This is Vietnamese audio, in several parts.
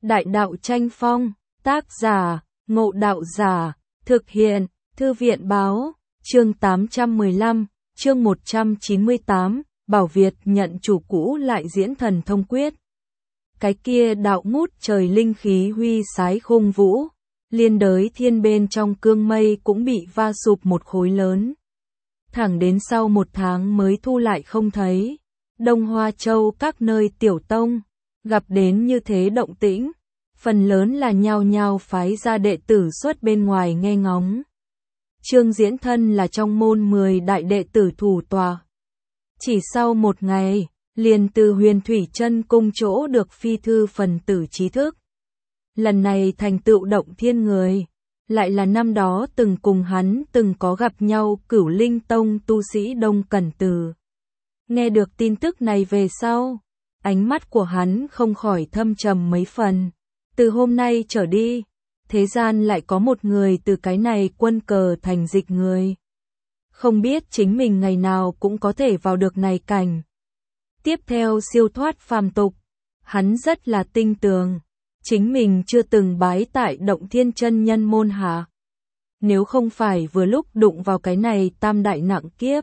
Đại đạo tranh phong, tác giả, Ngộ Đạo Giả, thực hiện, Thư viện báo, chương 815, chương 198, Bảo Việt nhận chủ cũ lại diễn thần thông quyết. Cái kia đạo ngút trời linh khí huy sái khung vũ, liên đới thiên bên trong cương mây cũng bị va sụp một khối lớn. Thẳng đến sau 1 tháng mới thu lại không thấy. Đông Hoa Châu các nơi tiểu tông, gặp đến như thế động tĩnh, phần lớn là nhao nhao phái ra đệ tử xuất bên ngoài nghe ngóng. Trương Diễn thân là trong môn 10 đại đệ tử thủ tòa. Chỉ sau 1 ngày, liền từ Huyền Thủy Chân cung chỗ được phi thư phần tử trí thức. Lần này thành tựu động thiên người, lại là năm đó từng cùng hắn từng có gặp nhau Cửu Linh Tông tu sĩ Đông Cẩn Từ. Nghe được tin tức này về sau, ánh mắt của hắn không khỏi thâm trầm mấy phần. Từ hôm nay trở đi, thế gian lại có một người từ cái này quân cờ thành dịch người. Không biết chính mình ngày nào cũng có thể vào được này cảnh. Tiếp theo siêu thoát phàm tục, hắn rất là tinh tường. Chính mình chưa từng bái tại Động Thiên chân nhân môn hạ. Nếu không phải vừa lúc đụng vào cái này tam đại nặng kiếp,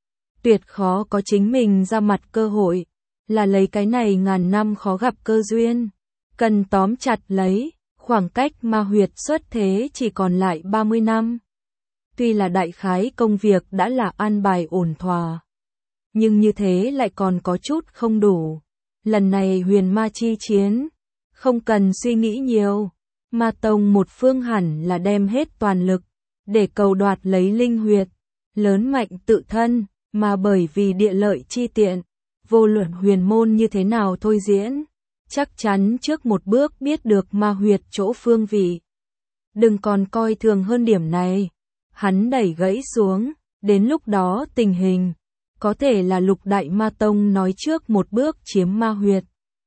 tuyệt khó có chính mình ra mặt cơ hội, là lấy cái này ngàn năm khó gặp cơ duyên. Cần tóm chặt lấy, khoảng cách ma huyệt xuất thế chỉ còn lại 30 năm. Tuy là đại khái công việc đã là an bài ổn thỏa, nhưng như thế lại còn có chút không đủ. Lần này huyền ma chi chiến, không cần suy nghĩ nhiều, ma tông một phương hẳn là đem hết toàn lực, để cầu đoạt lấy linh huyệt, lớn mạnh tự thân, mà bởi vì địa lợi chi tiện, vô luận huyền môn như thế nào thôi diễn, chắc chắn trước một bước biết được ma huyệt chỗ phương vị. Đừng còn coi thường hơn điểm này, hắn đẩy gãy xuống, đến lúc đó tình hình, có thể là Lục Đại Ma Tông nói trước một bước chiếm ma huyệt.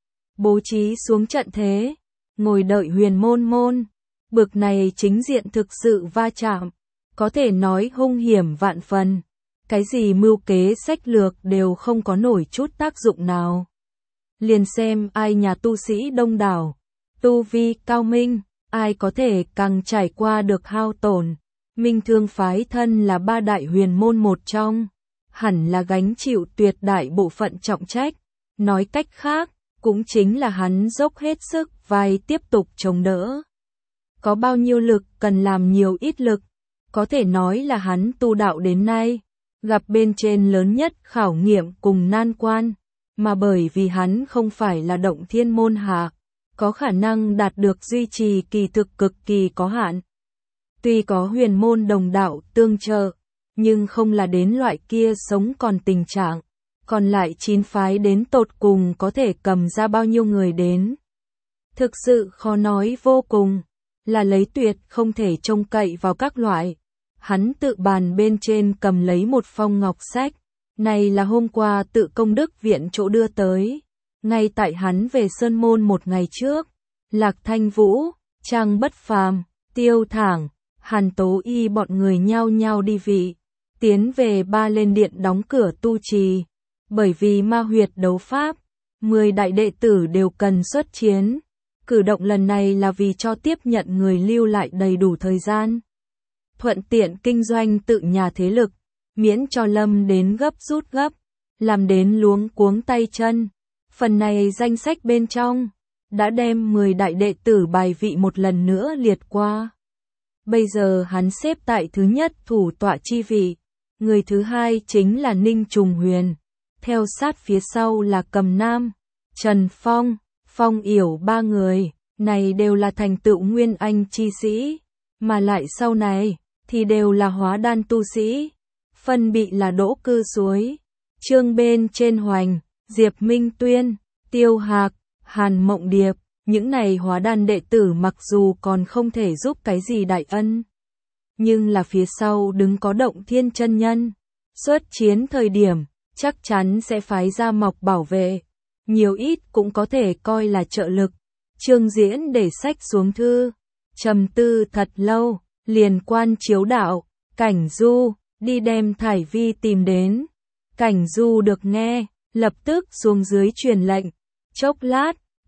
Bố trí xuống trận thế, ngồi đợi huyền môn, bực này chính diện thực sự va chạm, có thể nói hung hiểm vạn phần, cái gì mưu kế sách lược đều không có nổi chút tác dụng nào. Liền xem ai nhà tu sĩ đông đảo, tu vi cao minh, ai có thể càng trải qua được hao tổn. Minh Thương phái thân là 3 đại huyền môn một trong, hẳn là gánh chịu tuyệt đại bộ phận trọng trách, nói cách khác, cũng chính là hắn dốc hết sức vai tiếp tục chống đỡ. Có bao nhiêu lực cần làm nhiều ít lực, có thể nói là hắn tu đạo đến nay, gặp bên trên lớn nhất khảo nghiệm cùng nan quan, mà bởi vì hắn không phải là Động Thiên môn hạ, có khả năng đạt được duy trì kỳ thực cực kỳ có hạn. Tuy có huyền môn đồng đạo tương trợ, nhưng không là đến loại kia sống còn tình trạng. Còn lại 9 phái đến tột cùng có thể cầm ra bao nhiêu người đến. Thực sự khó nói vô cùng, là lấy tuyệt không thể trông cậy vào các loại. Hắn tự bàn bên trên cầm lấy một phong ngọc sách, này là hôm qua tự công đức viện chỗ đưa tới. Ngay tại hắn về Sơn Môn một ngày trước, Lạc Thanh Vũ, Trang Bất Phàm, Tiêu Thảng, Hàn Tố Y bọn người nhao nhao đi vị, tiến về Ba Lên Điện đóng cửa tu trì. Bởi vì ma huyệt đấu pháp, 10 đại đệ tử đều cần xuất chiến. Cử động lần này là vì cho tiếp nhận người lưu lại đầy đủ thời gian. Thuận tiện kinh doanh tự nhà thế lực, miễn cho lâm đến gấp rút gấp, làm đến luống cuống tay chân. Phần này danh sách bên trong, đã đem 10 đại đệ tử bài vị một lần nữa liệt qua. Bây giờ hắn xếp tại thứ nhất thủ tọa chi vị, người thứ hai chính là Ninh Trùng Huyền. Theo sát phía sau là Cầm Nam, Trần Phong, Phong Yểu 3 người, này đều là thành tựu nguyên anh chi sĩ, mà lại sau này, thì đều là hóa đan tu sĩ, phân bị là Đỗ Cư Suối, Trương Bên Trên Hoành, Diệp Minh Tuyên, Tiêu Hạc, Hàn Mộng Điệp, những này hóa đan đệ tử mặc dù còn không thể giúp cái gì đại ân, nhưng là phía sau đứng có Động Thiên chân nhân, xuất chiến thời điểm, chắc chắn sẽ phái ra mọc bảo vệ, nhiều ít cũng có thể coi là trợ lực. Trương Diễn để sách xuống thư, trầm tư thật lâu, liền quan chiếu đạo, Cảnh Du, đi đem Thải Vi tìm đến. Cảnh Du được nghe, lập tức xuống dưới truyền lệnh, chốc lát,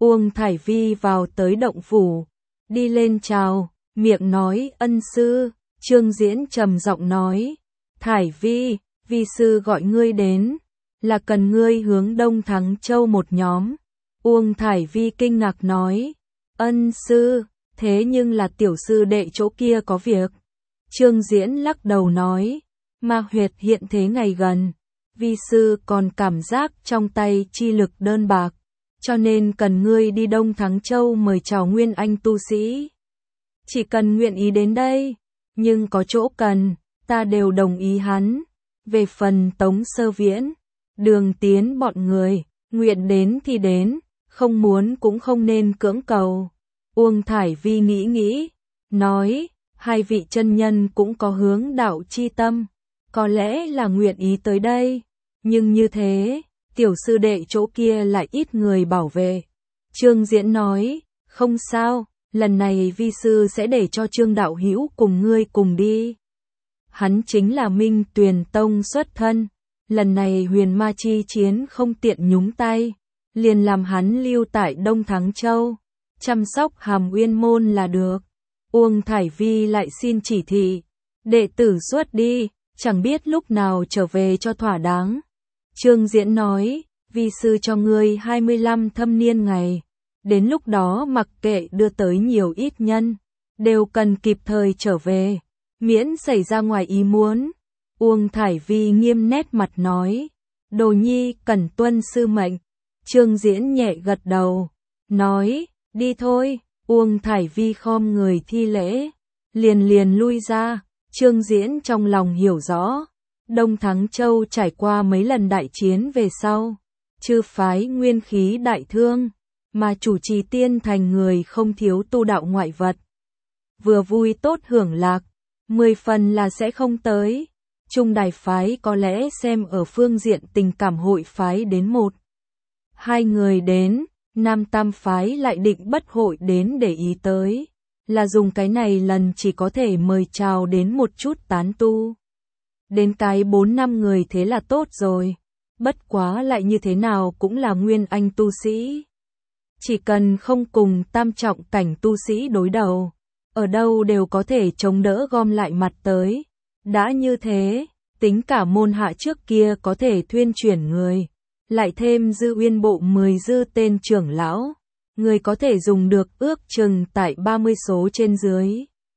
Uông Thải Vi vào tới động phủ, đi lên chào, miệng nói ân sư. Trương Diễn trầm giọng nói, Thải Vi, vi sư gọi ngươi đến, là cần ngươi hướng Đông Thắng Châu một nhóm. Uông Thải Vi kinh ngạc nói, ân sư, thế nhưng là tiểu sư đệ chỗ kia có việc. Trương Diễn lắc đầu nói, ma huyệt hiện thế ngày gần, vi sư còn cảm giác trong tay chi lực đơn bạc, cho nên cần ngươi đi Đông Thắng Châu mời chào Nguyên Anh tu sĩ. Chỉ cần nguyện ý đến đây, nhưng có chỗ cần, ta đều đồng ý hắn. Về phần Tống Sơ Viễn, Đường Tiến bọn người, nguyện đến thì đến, không muốn cũng không nên cưỡng cầu. Uông Thải Vi nghĩ nghĩ, nói, hai vị chân nhân cũng có hướng đạo chi tâm, có lẽ là nguyện ý tới đây, nhưng như thế, tiểu sư đệ chỗ kia lại ít người bảo vệ. Trương Diễn nói, không sao, lần này vi sư sẽ để cho Trương đạo hữu cùng ngươi cùng đi. Hắn chính là Minh Tuyền Tông xuất thân, lần này huyền ma chi chiến không tiện nhúng tay, liền làm hắn lưu tại Đông Thắng Châu, chăm sóc Hàm Uyên môn là được. Uông Thải Vi lại xin chỉ thị, đệ tử xuất đi, chẳng biết lúc nào trở về cho thỏa đáng. Trương Diễn nói, vi sư cho ngươi 25 thâm niên ngày, đến lúc đó mặc kệ đưa tới nhiều ít nhân, đều cần kịp thời trở về, miễn xảy ra ngoài ý muốn. Uông Thải Vi nghiêm nét mặt nói, đồ nhi cần tuân sư mệnh. Trương Diễn nhẹ gật đầu, nói, đi thôi. Uông Thải Vi khom người thi lễ, liền lui ra. Trương Diễn trong lòng hiểu rõ, Đông Thắng Châu trải qua mấy lần đại chiến về sau, chư phái nguyên khí đại thương, mà chủ trì tiên thành người không thiếu tu đạo ngoại vật. Vừa vui tốt hưởng lạc, 10 phần là sẽ không tới. Trung đài phái có lẽ xem ở phương diện tình cảm hội phái đến 1-2 người đến, Nam Tam phái lại định bất hội đến để ý tới, là dùng cái này lần chỉ có thể mời chào đến một chút tán tu. Đến cái 4-5 người thế là tốt rồi, bất quá lại như thế nào cũng là nguyên anh tu sĩ. Chỉ cần không cùng tam trọng cảnh tu sĩ đối đầu, ở đâu đều có thể chống đỡ gom lại mặt tới. Đã như thế, tính cả môn hạ trước kia có thể thuyên chuyển người, lại thêm Dư Uyên bộ 10 dư tên trưởng lão, người có thể dùng được ước chừng tại 30 số trên dưới.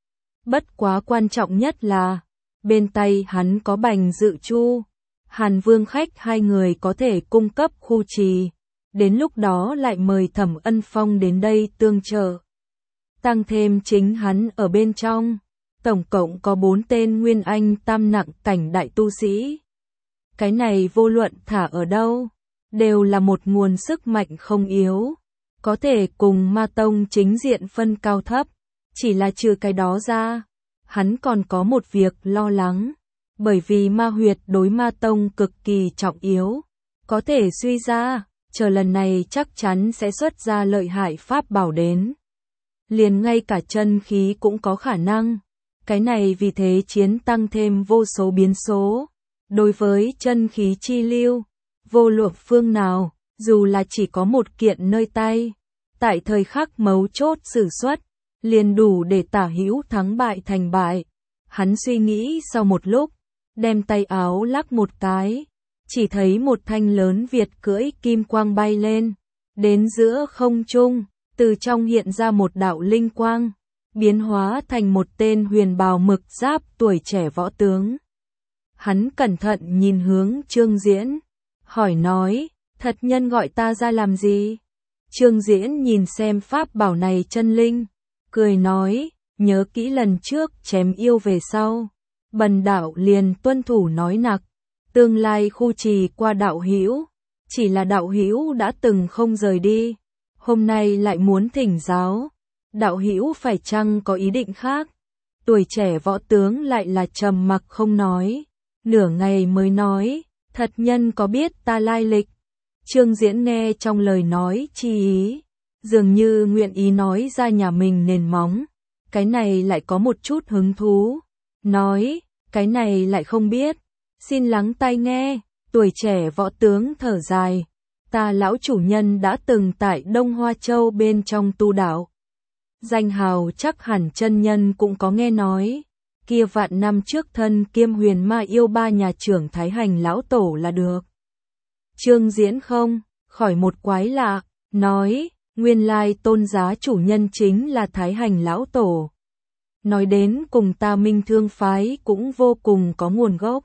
Bất quá quan trọng nhất là, bên tay hắn có Bành Dự Chu, Hàn Vương Khách, hai người có thể cung cấp khu trì, đến lúc đó lại mời Thẩm Ân Phong đến đây tương trợ. Tăng thêm chính hắn ở bên trong, tổng cộng có 4 tên nguyên anh tam nặng cảnh đại tu sĩ. Cái này vô luận thả ở đâu, đều là một nguồn sức mạnh không yếu, có thể cùng Ma Tông chính diện phân cao thấp. Chỉ là trừ cái đó ra, hắn còn có một việc lo lắng, bởi vì ma huyệt đối Ma Tông cực kỳ trọng yếu, có thể suy ra, chờ lần này chắc chắn sẽ xuất ra lợi hại pháp bảo đến. Liền ngay cả chân khí cũng có khả năng. Cái này vì thế chiến tăng thêm vô số biến số. Đối với chân khí chi lưu, vô luận phương nào, dù là chỉ có một kiện nơi tay, tại thời khắc mấu chốt sử xuất, liền đủ để tả hữu thắng bại thành bại. Hắn suy nghĩ sau một lúc, đem tay áo lắc một cái, chỉ thấy một thanh lớn Việt cưỡi kim quang bay lên, đến giữa không trung, từ trong hiện ra một đạo linh quang, biến hóa thành một tên huyền bào mực giáp tuổi trẻ võ tướng. Hắn cẩn thận nhìn hướng Trương Diễn, hỏi nói, thật nhân gọi ta ra làm gì? Trương Diễn nhìn xem pháp bảo này chân linh, cười nói, nhớ kỹ lần trước chém yêu về sau, bần đạo liền tuân thủ nói nặc, tương lai khu trì qua đạo hữu, chỉ là đạo hữu đã từng không rời đi, hôm nay lại muốn thỉnh giáo, đạo hữu phải chăng có ý định khác? Tuổi trẻ võ tướng lại là trầm mặc không nói, nửa ngày mới nói, thật nhân có biết ta lai lịch? Trương Diễn nghe trong lời nói chi ý, dường như nguyện ý nói ra nhà mình nền móng, cái này lại có một chút hứng thú, nói, cái này lại không biết, xin lắng tai nghe. Tuổi trẻ võ tướng thở dài, ta lão chủ nhân đã từng tại Đông Hoa Châu bên trong tu đạo. Danh hào chắc hẳn chân nhân cũng có nghe nói, kia vạn năm trước thân kiêm huyền ma yêu ba nhà trưởng Thái Hành lão tổ là được. Trương Diễn không khỏi một quái lạ, nói, nguyên lai tôn giá chủ nhân chính là Thái Hành lão tổ. Nói đến cùng ta Minh Thương phái cũng vô cùng có nguồn gốc.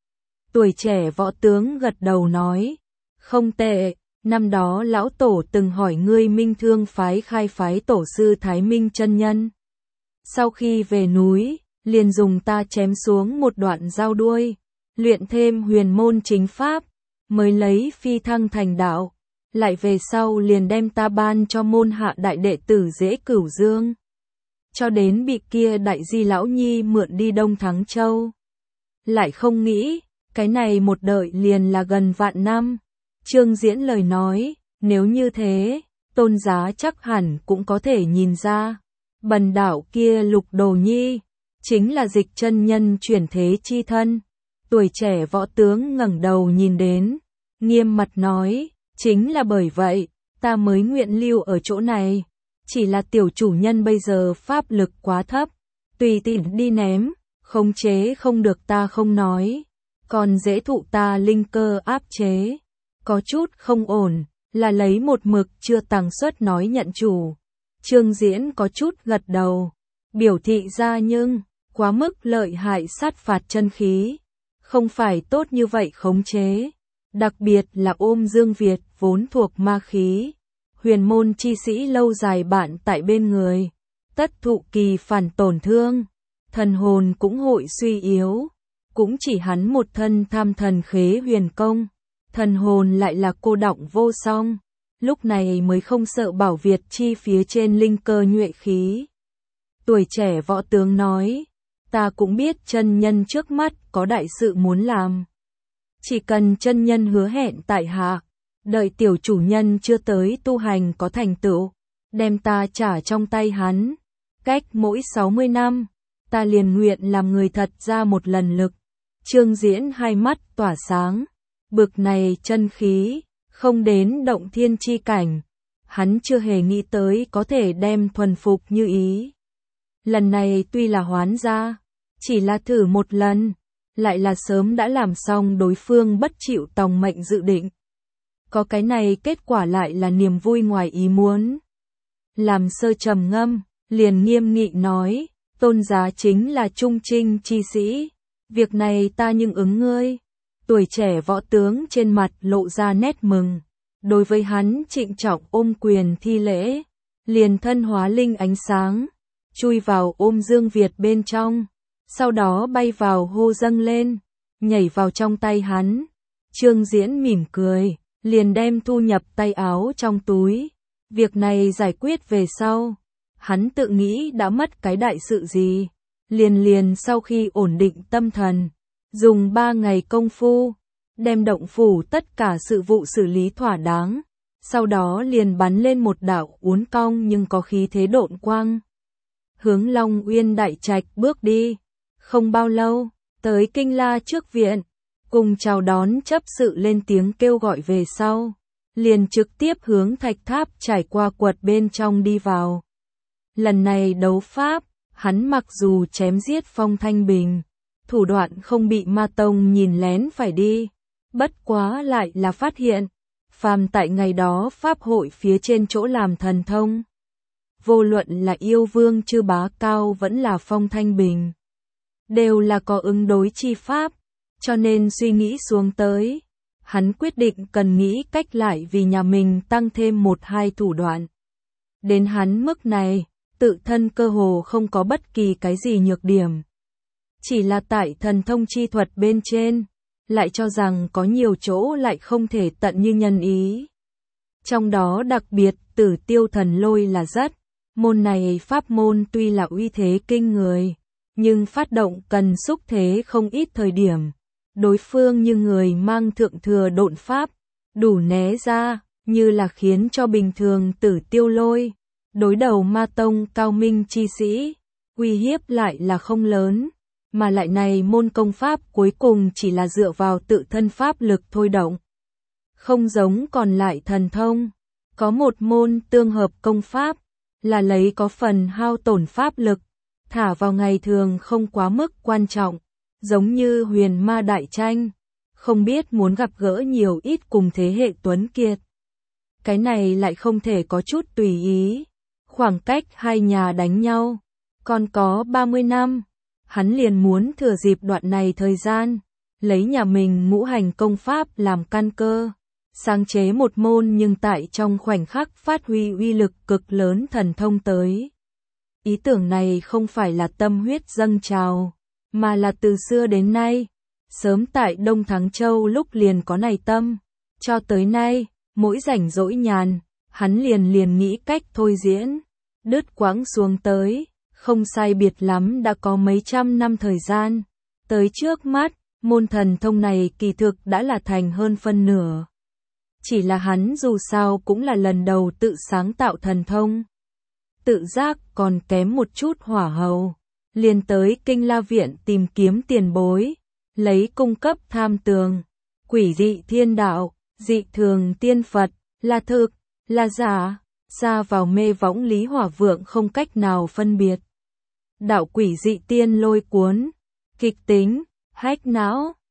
Tuổi trẻ võ tướng gật đầu nói, không tệ, năm đó lão tổ từng hỏi ngươi Minh Thương phái khai phái tổ sư Thái Minh chân nhân. Sau khi về núi, liền dùng ta chém xuống một đoạn dao đuôi, luyện thêm huyền môn chính pháp, mới lấy phi thăng thành đạo, lại về sau liền đem ta ban cho môn hạ đại đệ tử Dễ Cửu Dương. Cho đến bị kia đại di lão nhi mượn đi Đông Thắng Châu. Lại không nghĩ, cái này một đợi liền là gần vạn năm. Trương Diễn lời nói, nếu như thế, tôn giá chắc hẳn cũng có thể nhìn ra. Bần đạo kia Lục Đồ Nhi, chính là Dịch chân nhân chuyển thế chi thân. Tuổi trẻ võ tướng ngẩng đầu nhìn đến, nghiêm mặt nói, chính là bởi vậy, ta mới nguyện lưu ở chỗ này. Chỉ là tiểu chủ nhân bây giờ pháp lực quá thấp, tùy tiện đi ném, khống chế không được ta không nói, còn dễ thụ ta linh cơ áp chế. Có chút không ổn, là lấy một mực chưa tàng suất nói nhận chủ. Trương Diễn có chút gật đầu, biểu thị ra nhưng, quá mức lợi hại sát phạt chân khí, không phải tốt như vậy khống chế. Đặc biệt là ôm Dương Việt vốn thuộc ma khí. Huyền môn chi sĩ lâu dài bạn tại bên người, tất thụ kỳ phản tổn thương, thần hồn cũng hội suy yếu, cũng chỉ hắn một thân tham thần khế huyền công, thần hồn lại là cô đọng vô song, lúc này mới không sợ bảo Việt chi phía trên linh cơ nhuệ khí. Tuổi trẻ võ tướng nói, ta cũng biết chân nhân trước mắt có đại sự muốn làm. Chỉ cần chân nhân hứa hẹn tại hạ, đợi tiểu chủ nhân chưa tới tu hành có thành tựu, đem ta trả trong tay hắn. Cách mỗi 60 năm, ta liền nguyện làm người thật ra một lần lực. Trương Diễn hai mắt tỏa sáng, bực này chân khí, không đến động thiên chi cảnh. Hắn chưa hề nghĩ tới có thể đem thuần phục như ý. Lần này tuy là hoán ra, chỉ là thử một lần, lại là sớm đã làm xong đối phương bất chịu tòng mệnh dự định. Có cái này kết quả lại là niềm vui ngoài ý muốn. Làm sơ trầm ngâm, liền nghiêm nghị nói, tôn giá chính là trung trinh chi sĩ, việc này ta nhưng ứng ngươi. Tuổi trẻ võ tướng trên mặt lộ ra nét mừng, đối với hắn trịnh trọng ôm quyền thi lễ, liền thân hóa linh ánh sáng, chui vào ôm Dương Việt bên trong, sau đó bay vào hô dâng lên, nhảy vào trong tay hắn. Trương Diễn mỉm cười, liền đem thu nhập tay áo trong túi. Việc này giải quyết về sau, hắn tự nghĩ đã mất cái đại sự gì, liền sau khi ổn định tâm thần, dùng 3 ngày công phu, đem động phủ tất cả sự vụ xử lý thỏa đáng, sau đó liền bắn lên một đạo uốn cong nhưng có khí thế độn quang. Hướng Long Uyên đại trạch bước đi, không bao lâu, tới Kinh La trước viện, cùng chào đón chấp sự lên tiếng kêu gọi về sau, liền trực tiếp hướng thạch tháp trải qua quật bên trong đi vào. Lần này đấu pháp, hắn mặc dù chém giết Phong Thanh Bình, thủ đoạn không bị Ma Tông nhìn lén phải đi, bất quá lại là phát hiện, phàm tại ngày đó pháp hội phía trên chỗ làm thần thông. Vô luận là yêu vương Chư Bá Cao vẫn là Phong Thanh Bình, đều là có ứng đối chi pháp, cho nên suy nghĩ xuống tới, hắn quyết định cần nghĩ cách lại vì nhà mình tăng thêm 1-2 thủ đoạn. Đến hắn mức này, tự thân cơ hồ không có bất kỳ cái gì nhược điểm. Chỉ là tại thần thông chi thuật bên trên, lại cho rằng có nhiều chỗ lại không thể tận như nhân ý. Trong đó đặc biệt Tử Tiêu Thần Lôi là rất, môn này pháp môn tuy là uy thế kinh người, nhưng phát động cần xúc thế không ít thời điểm. Đối phương như người mang thượng thừa độn pháp, đủ né ra, như là khiến cho bình thường Tử Tiêu Lôi, đối đầu Ma Tông cao minh chi sĩ, uy hiếp lại là không lớn, mà lại này môn công pháp cuối cùng chỉ là dựa vào tự thân pháp lực thôi động. không giống còn lại thần thông. Có một môn tương hợp công pháp, là lấy có phần hao tổn pháp lực, thả vào ngày thường không quá mức quan trọng, giống như huyền ma đại tranh, không biết muốn gặp gỡ nhiều ít cùng thế hệ tuấn kiệt. Cái này lại không thể có chút tùy ý, khoảng cách hai nhà đánh nhau, còn có 30 năm, hắn liền muốn thừa dịp đoạn này thời gian, lấy nhà mình ngũ hành công pháp làm căn cơ, sáng chế một môn nhưng tại trong khoảnh khắc phát huy uy lực cực lớn thần thông tới. Ý tưởng này không phải là tâm huyết dâng trào, mà là từ xưa đến nay, sớm tại Đông Thắng Châu lúc liền có này tâm, cho tới nay, mỗi rảnh rỗi nhàn, hắn liền nghĩ cách thôi diễn, đứt quãng xuống tới, không sai biệt lắm đã có mấy trăm năm thời gian, tới trước mắt, môn thần thông này kỳ thực đã là thành hơn phân nửa. Chỉ là hắn dù sao cũng là lần đầu tự sáng tạo thần thông. Tự giác còn kém một chút hỏa hầu, liền tới Kinh La Viện tìm kiếm tiền bối, lấy cung cấp tham tường, quỷ dị thiên đạo, dị thường tiên Phật, là thực, là giả, xa vào mê võng Lý Hỏa Vượng không cách nào phân biệt. Đạo quỷ dị tiên lôi cuốn, kịch tính, hách não,